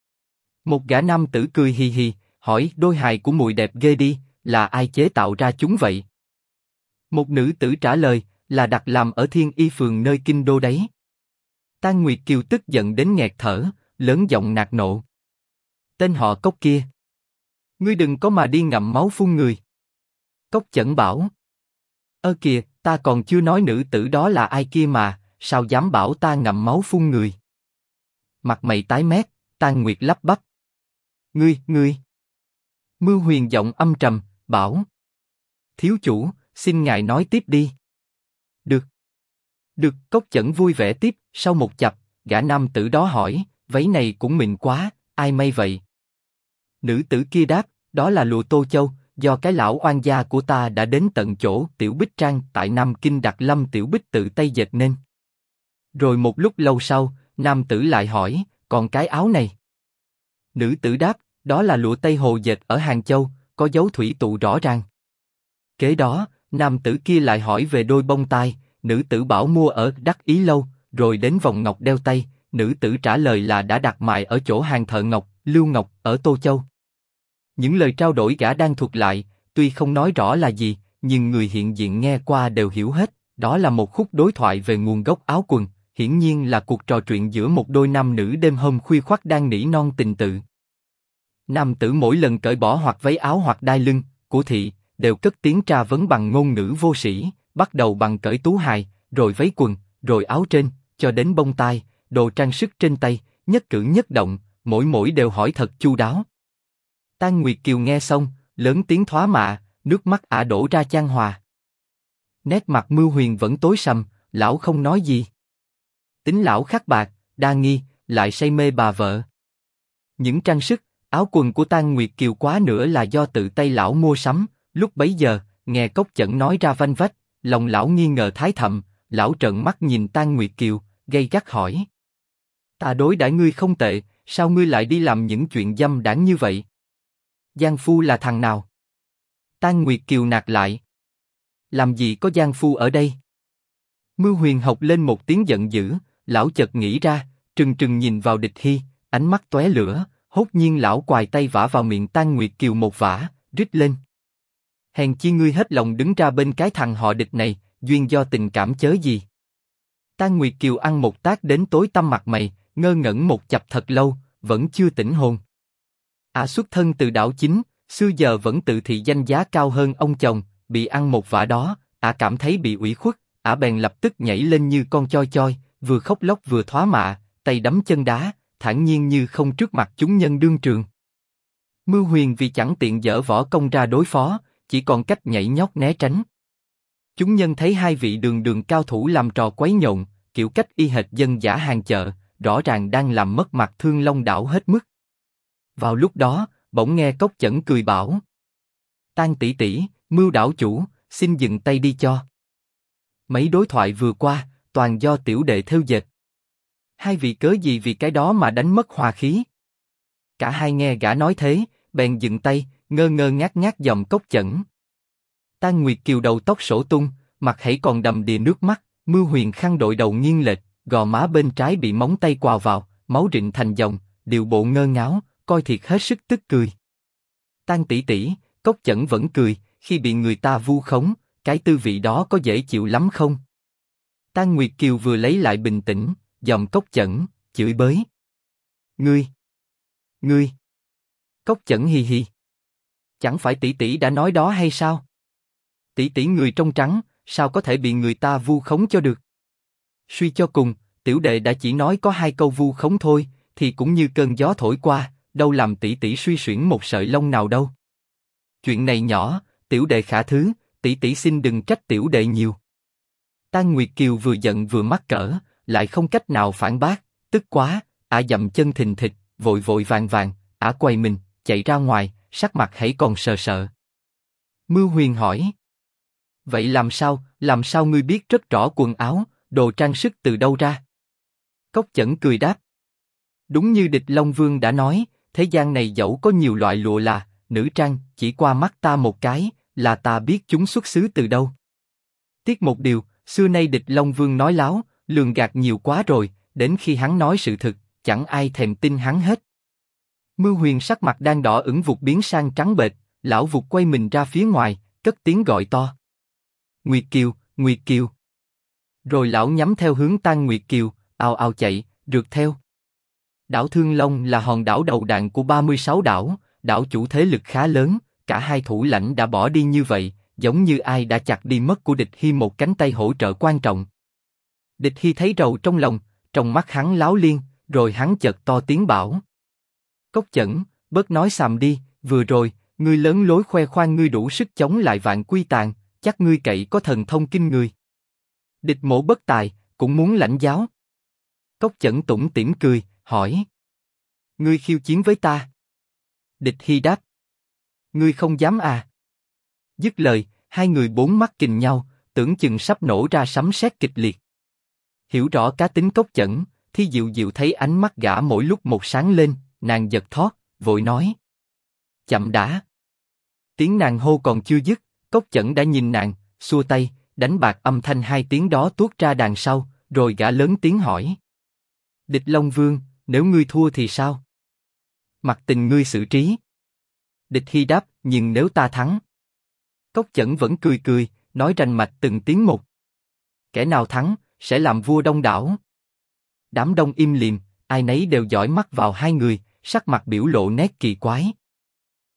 Một gã nam tử cười hì hì, hỏi: Đôi hài của mùi đẹp ghê đi, là ai chế tạo ra chúng vậy? Một nữ tử trả lời: Là đặt làm ở Thiên Y Phường nơi kinh đô đấy. Tang Nguyệt Kiều tức giận đến nghẹt thở, lớn giọng nạt nộ: Tên họ Cốc kia, ngươi đừng có mà đi ngậm máu phun người. Cốc Chẩn bảo: Ơ kìa, ta còn chưa nói nữ tử đó là ai kia mà, sao dám bảo ta ngậm máu phun người? Mặt mày tái mét, Tang Nguyệt lắp bắp: Ngươi. Mưu Huyền giọng âm trầm, bảo: Thiếu chủ, xin ngài nói tiếp đi. Được, Cốc Chẩn vui vẻ tiếp. Sau một chập, gã nam tử đó hỏi: Váy này cũng mịn quá, ai may vậy? Nữ tử kia đáp: Đó là lụa Tô Châu, do cái lão oan gia của ta đã đến tận chỗ Tiểu Bích Trang tại Nam Kinh đặt Lâm Tiểu Bích tự tay dệt nên. Rồi một lúc lâu sau, nam tử lại hỏi: Còn cái áo này? Nữ tử đáp: Đó là lụa Tây Hồ dệt ở Hàng Châu, có dấu thủy tụ rõ ràng. Kế đó, nam tử kia lại hỏi về đôi bông tai, nữ tử bảo mua ở Đắc Ý Lâu, rồi đến vòng ngọc đeo tay, nữ tử trả lời là đã đặt mại ở chỗ hàng thợ ngọc, Lưu Ngọc, ở Tô Châu. Những lời trao đổi gã đang thuật lại, tuy không nói rõ là gì, nhưng người hiện diện nghe qua đều hiểu hết, đó là một khúc đối thoại về nguồn gốc áo quần, hiển nhiên là cuộc trò chuyện giữa một đôi nam nữ đêm hôm khuya khoắt đang nỉ non tình tự. Nam tử mỗi lần cởi bỏ hoặc váy áo hoặc đai lưng của thị, đều cất tiếng tra vấn bằng ngôn ngữ vô sĩ, bắt đầu bằng cởi tú hài, rồi váy quần, rồi áo trên, cho đến bông tai, đồ trang sức trên tay, nhất cử nhất động, mỗi đều hỏi thật chu đáo. Tang Nguyệt Kiều nghe xong, lớn tiếng thoá mạ, nước mắt đổ ra chan hòa. Nét mặt Mưu Huyền vẫn tối sầm, lão không nói gì. Tính lão khắc bạc, đa nghi, lại say mê bà vợ. Những trang sức, áo quần của Tang Nguyệt Kiều quá nữa là do tự tay lão mua sắm. Lúc bấy giờ, nghe Cốc Chẩn nói ra vanh vách, lòng lão nghi ngờ thái thậm, lão trợn mắt nhìn Tang Nguyệt Kiều, gay gắt hỏi: Ta đối đãi ngươi không tệ, sao ngươi lại đi làm những chuyện dâm đãng như vậy? Giang phu là thằng nào? Tang Nguyệt Kiều nạt lại: Làm gì có giang phu ở đây? Mưu Huyền học lên một tiếng giận dữ, lão chợt nghĩ ra, trừng trừng nhìn vào Địch Hy, ánh mắt tóe lửa, hốt nhiên lão quài tay vả vào miệng Tang Nguyệt Kiều một vả, rít lên. Hèn chi ngươi hết lòng đứng ra bên cái thằng họ Địch này, duyên do tình cảm chớ gì. Tang Nguyệt Kiều ăn một tát đến tối tăm mặt mày, ngơ ngẩn một chập thật lâu, vẫn chưa tỉnh hồn. Ả xuất thân từ đảo chính, xưa giờ vẫn tự thị danh giá cao hơn ông chồng, bị ăn một vả đó, Ả cảm thấy bị ủy khuất, Ả bèn lập tức nhảy lên như con choi choi, vừa khóc lóc vừa thoá mạ, tay đấm chân đá, thản nhiên như không trước mặt chúng nhân đương trường. Mưu Huyền vì chẳng tiện dở võ công ra đối phó, chỉ còn cách nhảy nhót né tránh. Chúng nhân thấy hai vị đường đường cao thủ làm trò quấy nhộn, kiểu cách y hệt dân dã hàng chợ, rõ ràng đang làm mất mặt Thương Long đảo hết mức. Vào lúc đó, bỗng nghe Cốc Chẩn cười bảo: Tang tỷ tỷ, Mưu đảo chủ, xin dừng tay đi cho. Mấy đối thoại vừa qua, toàn do tiểu đệ thêu dệt. Hai vị cớ gì vì cái đó mà đánh mất hòa khí? Cả hai nghe gã nói thế, bèn dừng tay, ngơ ngơ ngác ngác dòm Cốc Chẩn. Tang Nguyệt Kiều đầu tóc sổ tung, mặt hãy còn đầm đìa nước mắt, Mưu Huyền khăn đội đầu nghiêng lệch, gò má bên trái bị móng tay quào vào, máu rịn thành dòng, điệu bộ ngơ ngáo, coi thiệt hết sức tức cười. Tang tỷ tỷ, Cốc Chẩn vẫn cười, khi bị người ta vu khống, cái tư vị đó có dễ chịu lắm không? Tang Nguyệt Kiều vừa lấy lại bình tĩnh, dòm Cốc Chẩn, chửi bới. Ngươi. Cốc Chẩn hì hì. Chẳng phải tỷ tỷ đã nói đó hay sao? Tỷ tỷ người trong trắng, sao có thể bị người ta vu khống cho được? Suy cho cùng, tiểu đệ đã chỉ nói có hai câu vu khống thôi, thì cũng như cơn gió thổi qua, đâu làm tỷ tỷ suy xuyển một sợi lông nào đâu. Chuyện này nhỏ, tiểu đệ khả thứ, tỷ tỷ xin đừng trách tiểu đệ nhiều. Tang Nguyệt Kiều vừa giận vừa mắc cỡ, lại không cách nào phản bác, tức quá, Ả dậm chân thình thịch, vội vội vàng vàng, Ả quay mình, chạy ra ngoài, sắc mặt hãy còn sờ sợ. Mưu Huyền hỏi: Vậy làm sao ngươi biết rất rõ quần áo, đồ trang sức từ đâu ra? Cốc Chẩn cười đáp: Đúng như Địch Long Vương đã nói, thế gian này dẫu có nhiều loại lụa là, nữ trang, chỉ qua mắt ta một cái, là ta biết chúng xuất xứ từ đâu. Tiếc một điều, xưa nay Địch Long Vương nói láo, lường gạt nhiều quá rồi, đến khi hắn nói sự thực, chẳng ai thèm tin hắn hết. Mưu Huyền sắc mặt đang đỏ ửng vụt biến sang trắng bệch, lão vụt quay mình ra phía ngoài, cất tiếng gọi to: Nguyệt Kiều, Nguyệt Kiều. Rồi lão nhắm theo hướng Tang Nguyệt Kiều, ào ào chạy, rượt theo. Đảo Thương Long là hòn đảo đầu đạn của 36 đảo, đảo chủ thế lực khá lớn, cả hai thủ lãnh đã bỏ đi như vậy, giống như ai đã chặt đi mất của Địch Hy một cánh tay hỗ trợ quan trọng. Địch Hy thấy rầu trong lòng, trong mắt hắn láo liên, rồi hắn chợt to tiếng bảo: Cốc Chẩn, bớt nói xàm đi, vừa rồi, ngươi lớn lối khoe khoang ngươi đủ sức chống lại Vạn Quy Tàn, chắc ngươi cậy có thần thông kinh người. Địch Mỗ bất tài, cũng muốn lãnh giáo. Cốc Chẩn tủm tỉm cười, hỏi: Ngươi khiêu chiến với ta? Địch Hy đáp: Ngươi không dám à? Dứt lời, hai người bốn mắt kình nhau, tưởng chừng sắp nổ ra sấm sét kịch liệt. Hiểu rõ cá tính Cốc Chẩn, Thi Diệu Diệu thấy ánh mắt gã mỗi lúc một sáng lên, nàng giật thót, vội nói: Chậm đã. Tiếng nàng hô còn chưa dứt, Cốc Chẩn đã nhìn nàng, xua tay, đánh bạc âm thanh hai tiếng đó tuốt ra đằng sau, rồi gã lớn tiếng hỏi: Địch Long Vương, nếu ngươi thua thì sao? Mặc tình ngươi xử trí. Địch Hy đáp: Nhưng nếu ta thắng? Cốc Chẩn vẫn cười cười, nói rành mạch từng tiếng một: Kẻ nào thắng, sẽ làm vua Đông đảo. Đám đông im lìm, ai nấy đều dõi mắt vào hai người, sắc mặt biểu lộ nét kỳ quái.